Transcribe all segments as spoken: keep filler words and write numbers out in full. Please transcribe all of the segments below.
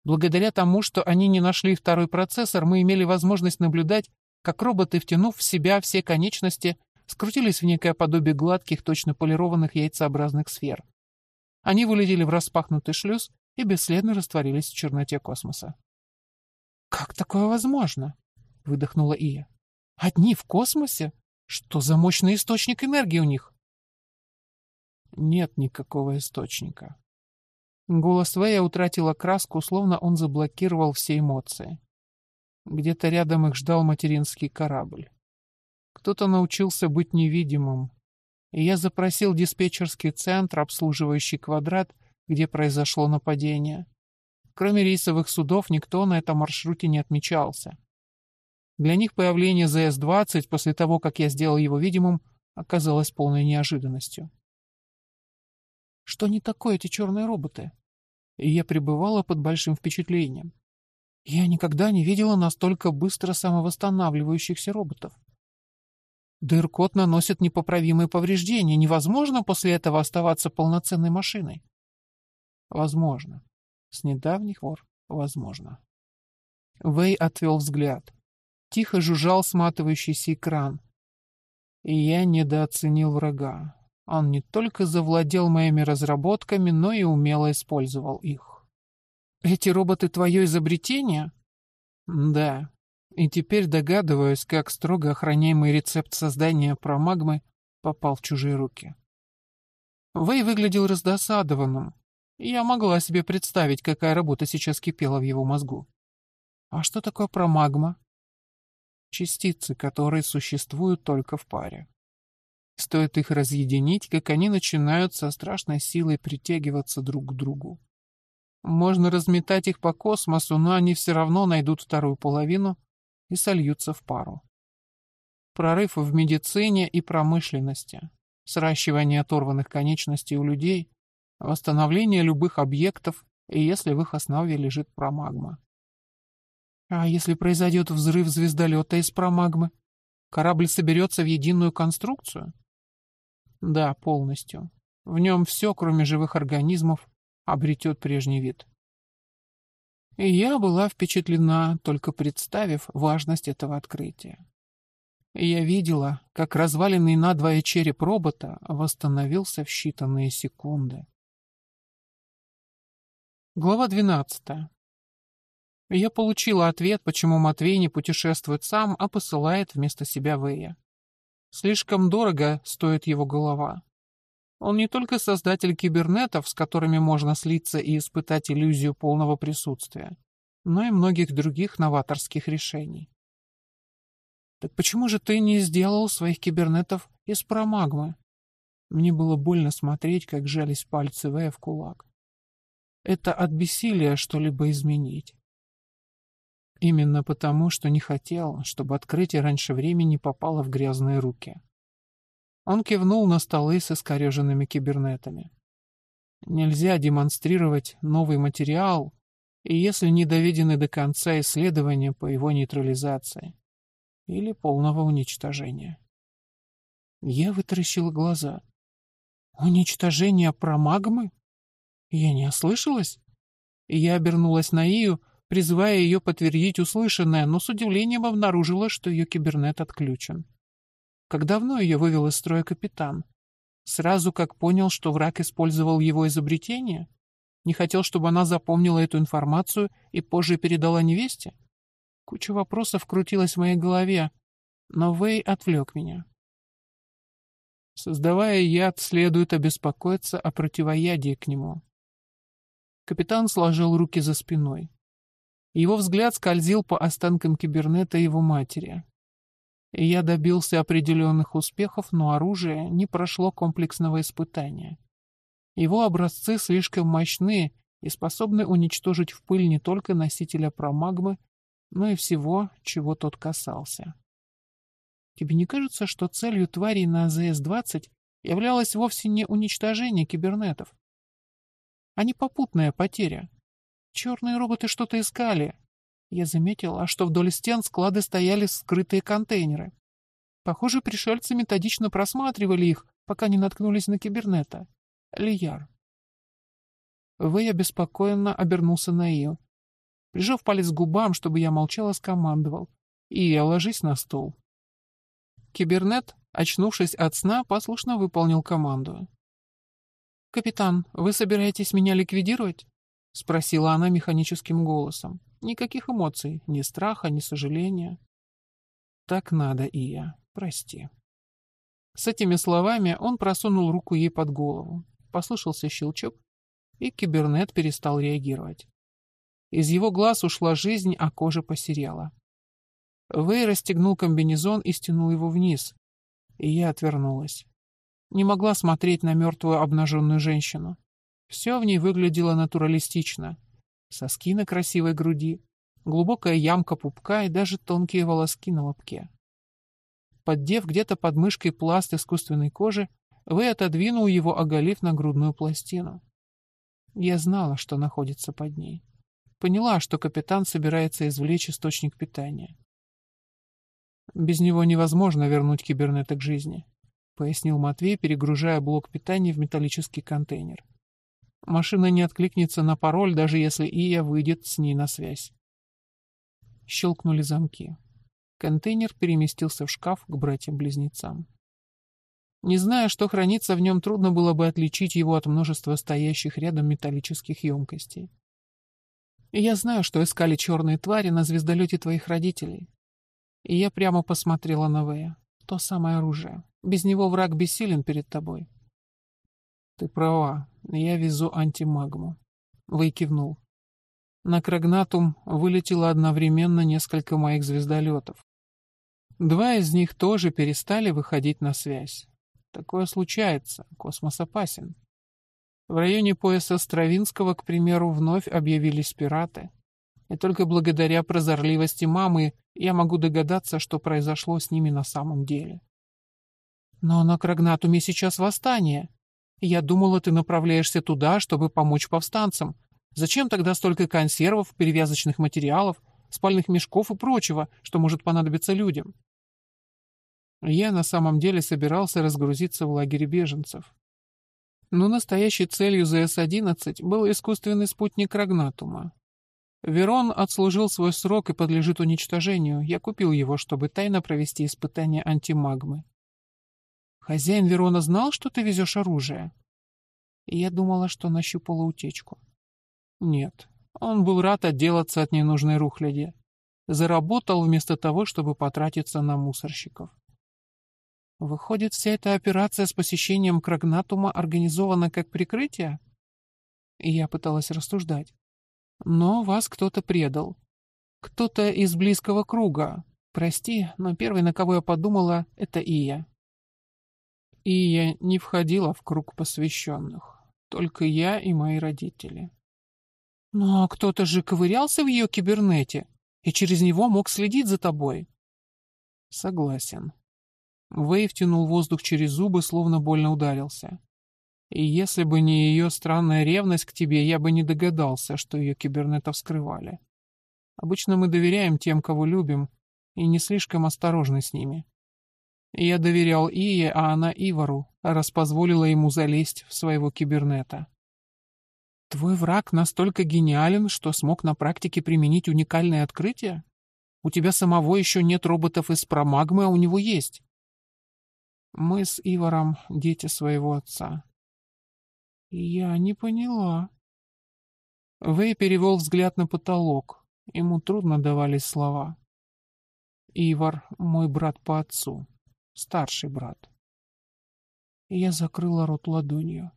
Благодаря тому, что они не нашли второй процессор, мы имели возможность наблюдать, как роботы, втянув в себя все конечности, скрутились в некое подобие гладких, точно полированных яйцеобразных сфер. Они вылетели в распахнутый шлюз и бесследно растворились в черноте космоса. «Как такое возможно?» — выдохнула Ия. «Одни в космосе? Что за мощный источник энергии у них?» «Нет никакого источника». Голос Вэя утратил окраску, словно он заблокировал все эмоции. Где-то рядом их ждал материнский корабль. Кто-то научился быть невидимым, и я запросил диспетчерский центр, обслуживающий квадрат, где произошло нападение. Кроме рейсовых судов, никто на этом маршруте не отмечался. Для них появление зэ эс двадцать после того, как я сделал его видимым, оказалось полной неожиданностью. Что не такое эти черные роботы? И я пребывала под большим впечатлением. Я никогда не видела настолько быстро самовосстанавливающихся роботов. Дыр-код наносит непоправимые повреждения. Невозможно после этого оставаться полноценной машиной. Возможно. С недавних пор возможно. Вэй отвел взгляд. Тихо жужжал сматывающийся экран. И я недооценил врага. Он не только завладел моими разработками, но и умело использовал их. «Эти роботы — твое изобретение?» «Да. И теперь догадываюсь, как строго охраняемый рецепт создания промагмы попал в чужие руки». Вэй выглядел раздосадованным. Я могла себе представить, какая работа сейчас кипела в его мозгу. «А что такое промагма?» «Частицы, которые существуют только в паре. Стоит их разъединить, как они начинают со страшной силой притягиваться друг к другу. Можно разметать их по космосу, но они все равно найдут вторую половину и сольются в пару. Прорыв в медицине и промышленности, сращивание оторванных конечностей у людей, восстановление любых объектов, и если в их основе лежит промагма. А если произойдет взрыв звездолета из промагмы, корабль соберется в единую конструкцию? Да, полностью. В нем все, кроме живых организмов, обретет прежний вид. И я была впечатлена, только представив важность этого открытия. И я видела, как разваленный надвое череп робота восстановился в считанные секунды. Глава двенадцатая. Я получила ответ, почему Матвей не путешествует сам, а посылает вместо себя Вэя. Слишком дорого стоит его голова. Он не только создатель кибернетов, с которыми можно слиться и испытать иллюзию полного присутствия, но и многих других новаторских решений. Так почему же ты не сделал своих кибернетов из промагмы? Мне было больно смотреть, как сжались пальцы Вэя в кулак. Это от бессилия что-либо изменить. Именно потому, что не хотел, чтобы открытие раньше времени попало в грязные руки. Он кивнул на столы с искореженными кибернетами. Нельзя демонстрировать новый материал, и если не доведены до конца исследования по его нейтрализации или полного уничтожения. Я вытаращила глаза. Уничтожение промагмы? Я не ослышалась? Я обернулась на Ию, призывая ее подтвердить услышанное, но с удивлением обнаружила, что ее кибернет отключен. Как давно ее вывел из строя капитан? Сразу как понял, что враг использовал его изобретение? Не хотел, чтобы она запомнила эту информацию и позже передала невесте? Куча вопросов крутилась в моей голове, но Вэй отвлек меня. Создавая яд, следует обеспокоиться о противоядии к нему. Капитан сложил руки за спиной. Его взгляд скользил по останкам кибернета его матери. И я добился определенных успехов, но оружие не прошло комплексного испытания. Его образцы слишком мощны и способны уничтожить в пыль не только носителя промагмы, но и всего, чего тот касался. Тебе не кажется, что целью тварей на зэ эс двадцать являлось вовсе не уничтожение кибернетов, а не попутная потеря? Черные роботы что-то искали. Я заметила, что вдоль стен склады стояли скрытые контейнеры. Похоже, пришельцы методично просматривали их, пока не наткнулись на кибернета. Лияр. Вэй обеспокоенно обернулся на Ию. Прижав палец к губам, чтобы я молчала, скомандовал. «Ия, ложись на стол». Кибернет, очнувшись от сна, послушно выполнил команду. «Капитан, вы собираетесь меня ликвидировать?» — спросила она механическим голосом. Никаких эмоций, ни страха, ни сожаления. «Так надо, Ия, прости». С этими словами он просунул руку ей под голову. Послышался щелчок, и кибернет перестал реагировать. Из его глаз ушла жизнь, а кожа посерела. Вэй расстегнул комбинезон и стянул его вниз, и я отвернулась. Не могла смотреть на мертвую обнаженную женщину. Все в ней выглядело натуралистично. Соски на красивой груди, глубокая ямка пупка и даже тонкие волоски на лобке. Поддев где-то под мышкой пласт искусственной кожи, Вэй отодвинул его, оголив нагрудную пластину. Я знала, что находится под ней. Поняла, что капитан собирается извлечь источник питания. «Без него невозможно вернуть кибернета к жизни», — пояснил Матвей, перегружая блок питания в металлический контейнер. «Машина не откликнется на пароль, даже если Ия выйдет с ней на связь». Щелкнули замки. Контейнер переместился в шкаф к братьям-близнецам. Не зная, что хранится в нем, трудно было бы отличить его от множества стоящих рядом металлических емкостей. И я знаю, что искали черные твари на звездолете твоих родителей. И я прямо посмотрела на Вэя. То самое оружие. Без него враг бессилен перед тобой. Ты права. Я везу антимагму. Вэй кивнул. На Крагнатум вылетело одновременно несколько моих звездолетов. Два из них тоже перестали выходить на связь. Такое случается. Космос опасен. В районе пояса Стравинского, к примеру, вновь объявились пираты. И только благодаря прозорливости мамы я могу догадаться, что произошло с ними на самом деле. Но на Крагнатуме сейчас восстание. Я думала, ты направляешься туда, чтобы помочь повстанцам. Зачем тогда столько консервов, перевязочных материалов, спальных мешков и прочего, что может понадобиться людям? Я на самом деле собирался разгрузиться в лагере беженцев. Но настоящей целью зэ эс одиннадцать был искусственный спутник Крагнатума. Верон отслужил свой срок и подлежит уничтожению. Я купил его, чтобы тайно провести испытание антимагмы. Хозяин Верона знал, что ты везешь оружие? И я думала, что нащупала утечку. Нет, он был рад отделаться от ненужной рухляди. Заработал вместо того, чтобы потратиться на мусорщиков. Выходит, вся эта операция с посещением Крагнатума организована как прикрытие? И я пыталась рассуждать. Но вас кто-то предал. Кто-то из близкого круга. Прости, но первый, на кого я подумала, это Ия. Ия не входила в круг посвященных. Только я и мои родители. Но кто-то же ковырялся в ее кибернете и через него мог следить за тобой. Согласен. Вэй втянул воздух через зубы, словно больно ударился. И если бы не ее странная ревность к тебе, я бы не догадался, что ее кибернетов скрывали. Обычно мы доверяем тем, кого любим, и не слишком осторожны с ними. Я доверял Ие, а она Ивару, раз позволила ему залезть в своего кибернета. Твой враг настолько гениален, что смог на практике применить уникальное открытие? У тебя самого еще нет роботов из промагмы, а у него есть. Мы с Иваром дети своего отца. Я не поняла. Вэй перевел взгляд на потолок. Ему трудно давались слова. Ивар — мой брат по отцу. Старший брат. Я закрыла рот ладонью.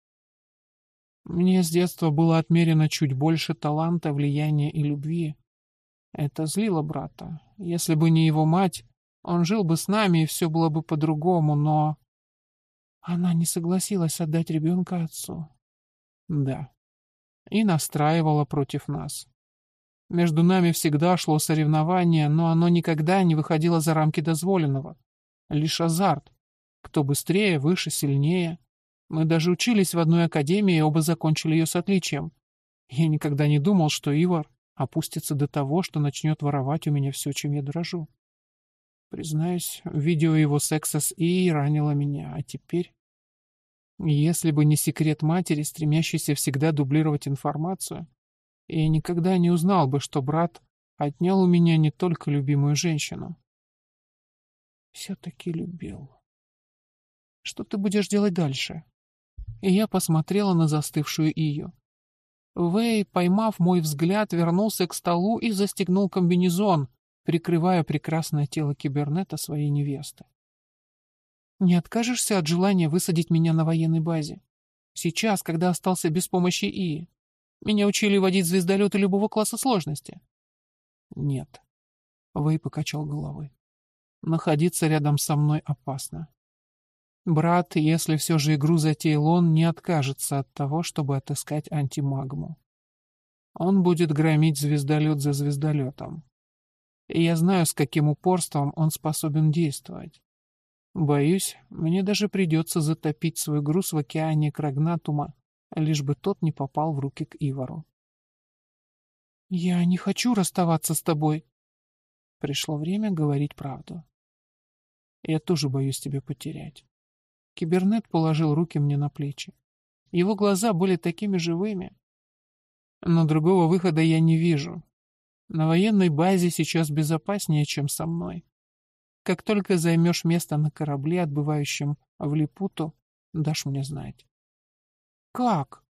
Мне с детства было отмерено чуть больше таланта, влияния и любви. Это злило брата. Если бы не его мать, он жил бы с нами, и все было бы по-другому, но... Она не согласилась отдать ребенка отцу. Да. И настраивала против нас. Между нами всегда шло соревнование, но оно никогда не выходило за рамки дозволенного. Лишь азарт. Кто быстрее, выше, сильнее. Мы даже учились в одной академии и оба закончили ее с отличием. Я никогда не думал, что Ивар опустится до того, что начнет воровать у меня все, чем я дорожу. Признаюсь, видео его секса с Ией ранило меня, а теперь... Если бы не секрет матери, стремящейся всегда дублировать информацию, и я никогда не узнал бы, что брат отнял у меня не только любимую женщину. Все-таки любил. Что ты будешь делать дальше? И я посмотрела на застывшую Ию. Вэй, поймав мой взгляд, вернулся к столу и застегнул комбинезон, прикрывая прекрасное тело кибернета своей невесты. «Не откажешься от желания высадить меня на военной базе? Сейчас, когда остался без помощи Ии. Меня учили водить звездолеты любого класса сложности». «Нет», — Вэй покачал головой. «Находиться рядом со мной опасно. Брат, если все же игру затеял он, не откажется от того, чтобы отыскать антимагму. Он будет громить звездолет за звездолетом. И я знаю, с каким упорством он способен действовать. Боюсь, мне даже придется затопить свой груз в океане Крагнатума, лишь бы тот не попал в руки к Ивару. «Я не хочу расставаться с тобой». Пришло время говорить правду. «Я тоже боюсь тебя потерять». Кибернет положил руки мне на плечи. Его глаза были такими живыми. Но другого выхода я не вижу. На военной базе сейчас безопаснее, чем со мной. Как только займешь место на корабле, отбывающем в Липуту, дашь мне знать. Как?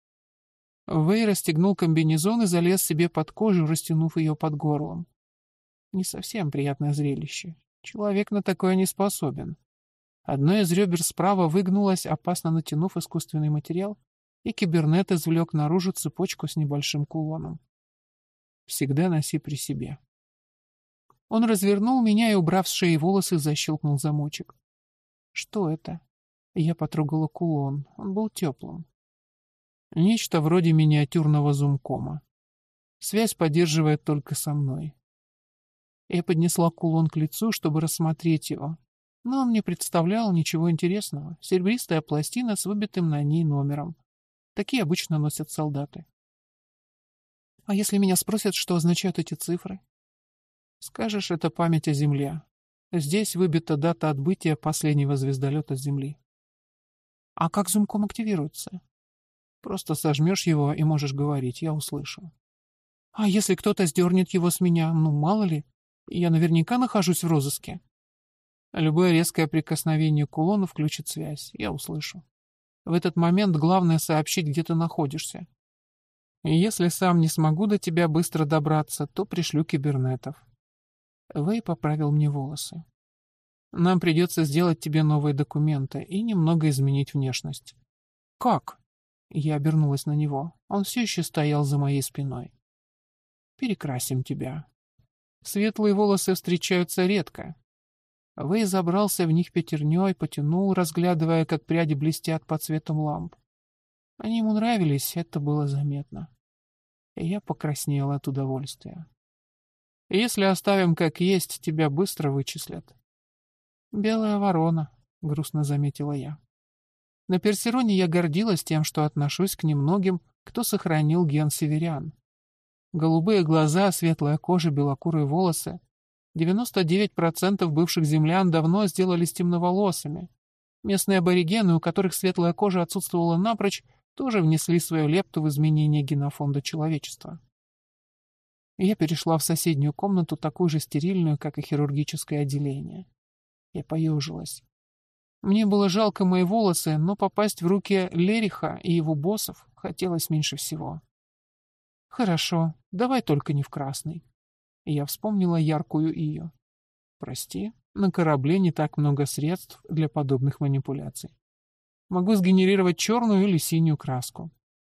Вэй расстегнул комбинезон и залез себе под кожу, растянув ее под горлом. Не совсем приятное зрелище. Человек на такое не способен. Одно из ребер справа выгнулось, опасно натянув искусственный материал, и кибернет извлек наружу цепочку с небольшим кулоном. Всегда носи при себе. Он развернул меня и, убрав с шеи волосы, защелкнул замочек. Что это? Я потрогала кулон. Он был теплым. Нечто вроде миниатюрного зумкома. Связь поддерживает только со мной. Я поднесла кулон к лицу, чтобы рассмотреть его. Но он не представлял ничего интересного. Серебристая пластина с выбитым на ней номером. Такие обычно носят солдаты. А если меня спросят, что означают эти цифры? Скажешь, это память о Земле. Здесь выбита дата отбытия последнего звездолета с Земли. А как зумком активируется? Просто сожмешь его и можешь говорить, я услышу. А если кто-то сдернет его с меня, ну мало ли, я наверняка нахожусь в розыске. Любое резкое прикосновение к кулону включит связь, я услышу. В этот момент главное сообщить, где ты находишься. И если сам не смогу до тебя быстро добраться, то пришлю кибернетов. Вэй поправил мне волосы. Нам придется сделать тебе новые документы и немного изменить внешность. Как? Я обернулась на него. Он все еще стоял за моей спиной. Перекрасим тебя. Светлые волосы встречаются редко. Вэй забрался в них пятерней, потянул, разглядывая, как пряди блестят под светом ламп. Они ему нравились, это было заметно. И я покраснела от удовольствия. Если оставим как есть, тебя быстро вычислят. «Белая ворона», — грустно заметила я. На Персероне я гордилась тем, что отношусь к немногим, кто сохранил ген северян. Голубые глаза, светлая кожа, белокурые волосы. девяносто девять процентов бывших землян давно сделались темноволосыми. Местные аборигены, у которых светлая кожа отсутствовала напрочь, тоже внесли свою лепту в изменение генофонда человечества. Я перешла в соседнюю комнату, такую же стерильную, как и хирургическое отделение. Я поежилась. Мне было жалко мои волосы, но попасть в руки Лериха и его боссов хотелось меньше всего. «Хорошо, давай только не в красный». Я вспомнила яркую Ию. «Прости, на корабле не так много средств для подобных манипуляций. Могу сгенерировать черную или синюю краску».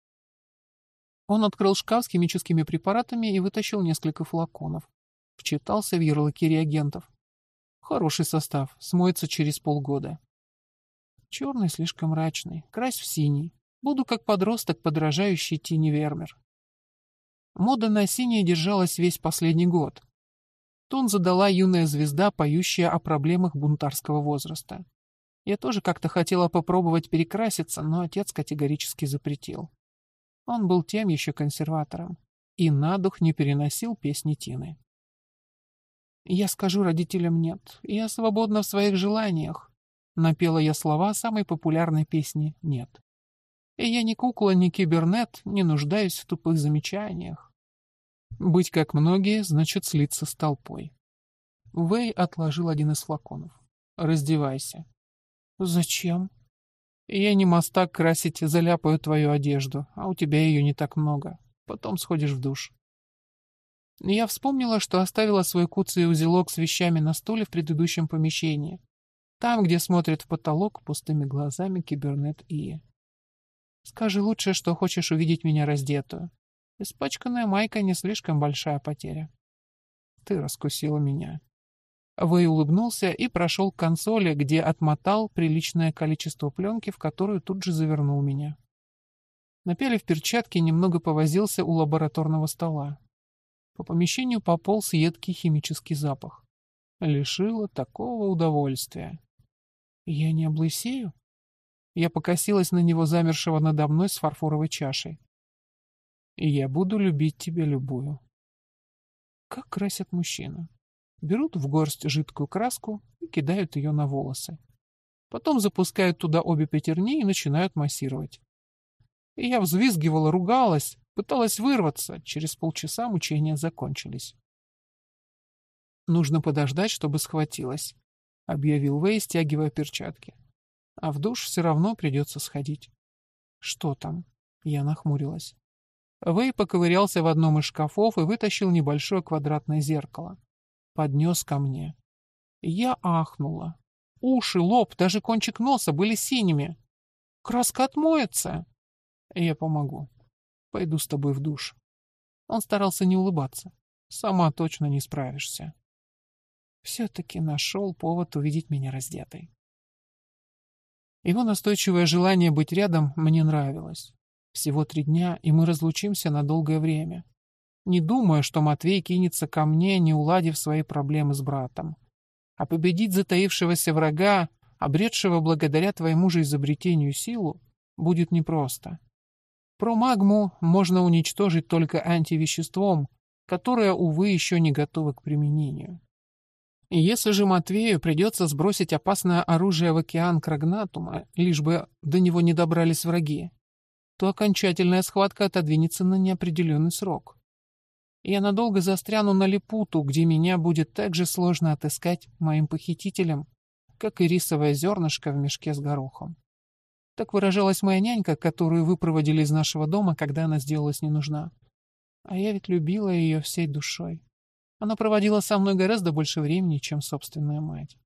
Он открыл шкаф с химическими препаратами и вытащил несколько флаконов. Вчитался в ярлыки реагентов. Хороший состав, смоется через полгода. Черный слишком мрачный, крась в синий. Буду как подросток, подражающий Тине Вермер. Мода на синее держалась весь последний год. Тон задала юная звезда, поющая о проблемах бунтарского возраста. Я тоже как-то хотела попробовать перекраситься, но отец категорически запретил. Он был тем еще консерватором и на дух не переносил песни Тины. «Я скажу родителям нет, я свободна в своих желаниях», — напела я слова самой популярной песни «Нет». И я ни кукла, ни кибернет, не нуждаюсь в тупых замечаниях. Быть как многие, значит слиться с толпой. Вэй отложил один из флаконов. «Раздевайся». «Зачем?» «Я не мастак красить, заляпаю твою одежду, а у тебя ее не так много. Потом сходишь в душ». Я вспомнила, что оставила свой куцый узелок с вещами на стуле в предыдущем помещении. Там, где смотрит в потолок пустыми глазами кибернет Ии. «Скажи лучше, что хочешь увидеть меня раздетую. Испачканная майка не слишком большая потеря». «Ты раскусила меня». Вэй улыбнулся и прошел к консоли, где отмотал приличное количество пленки, в которую тут же завернул меня. Напялив перчатки, немного повозился у лабораторного стола. По помещению пополз едкий химический запах. Лишило такого удовольствия. «Я не облысею?» Я покосилась на него, замершего надо мной с фарфоровой чашей. «И я буду любить тебя любую». Как красят мужчину. Берут в горсть жидкую краску и кидают ее на волосы. Потом запускают туда обе пятерни и начинают массировать. И я взвизгивала, ругалась, пыталась вырваться. Через полчаса мучения закончились. «Нужно подождать, чтобы схватилась», — объявил Вэй, стягивая перчатки. «А в душ все равно придется сходить». «Что там?» — я нахмурилась. Вэй поковырялся в одном из шкафов и вытащил небольшое квадратное зеркало. Поднес ко мне. Я ахнула. Уши, лоб, даже кончик носа были синими. «Краска отмоется!» «Я помогу. Пойду с тобой в душ». Он старался не улыбаться. «Сама точно не справишься». Все-таки нашел повод увидеть меня раздетой. Его настойчивое желание быть рядом мне нравилось. Всего три дня, и мы разлучимся на долгое время. Не думая, что Матвей кинется ко мне, не уладив свои проблемы с братом. А победить затаившегося врага, обретшего благодаря твоему же изобретению силу, будет непросто. Промагму можно уничтожить только антивеществом, которое, увы, еще не готово к применению. И если же Матвею придется сбросить опасное оружие в океан Крагнатума, лишь бы до него не добрались враги, то окончательная схватка отодвинется на неопределенный срок. Я надолго застряну на Липуту, где меня будет так же сложно отыскать моим похитителям, как и рисовое зернышко в мешке с горохом. Так выражалась моя нянька, которую выпроводили из нашего дома, когда она сделалась не нужна. А я ведь любила ее всей душой. Она проводила со мной гораздо больше времени, чем собственная мать.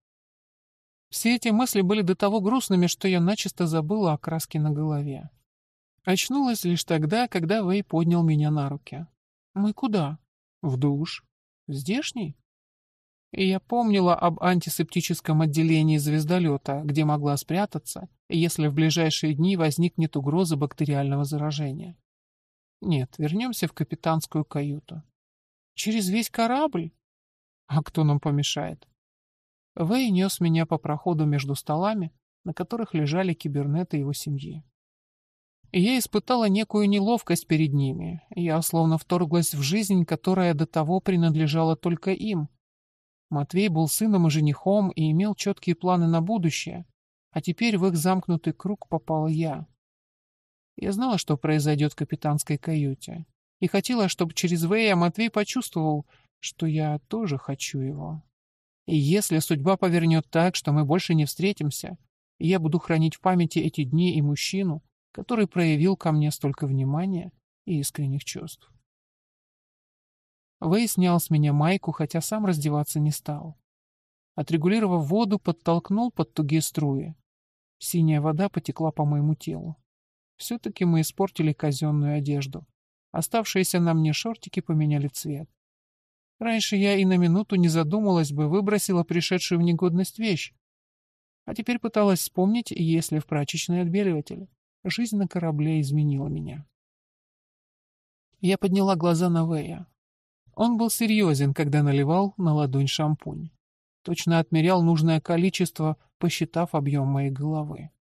Все эти мысли были до того грустными, что я начисто забыла о краске на голове. Очнулась лишь тогда, когда Вэй поднял меня на руки. «Мы куда?» «В душ». «Здешний?» И я помнила об антисептическом отделении звездолета, где могла спрятаться, если в ближайшие дни возникнет угроза бактериального заражения. Нет, вернемся в капитанскую каюту. Через весь корабль? А кто нам помешает? Вэй нес меня по проходу между столами, на которых лежали кибернеты его семьи. И я испытала некую неловкость перед ними. Я словно вторглась в жизнь, которая до того принадлежала только им. Матвей был сыном и женихом и имел четкие планы на будущее, а теперь в их замкнутый круг попала я. Я знала, что произойдет в капитанской каюте, и хотела, чтобы через Вэя Матвей почувствовал, что я тоже хочу его. И если судьба повернет так, что мы больше не встретимся, я буду хранить в памяти эти дни и мужчину, который проявил ко мне столько внимания и искренних чувств. Вэй снял с меня майку, хотя сам раздеваться не стал. Отрегулировав воду, подтолкнул под тугие струи. Синяя вода потекла по моему телу. Все-таки мы испортили казенную одежду. Оставшиеся на мне шортики поменяли цвет. Раньше я и на минуту не задумалась бы, выбросила пришедшую в негодность вещь. А теперь пыталась вспомнить, есть ли в прачечной отбеливатель. Жизнь на корабле изменила меня. Я подняла глаза на Вэя. Он был серьезен, когда наливал на ладонь шампунь. Точно отмерял нужное количество, посчитав объем моей головы.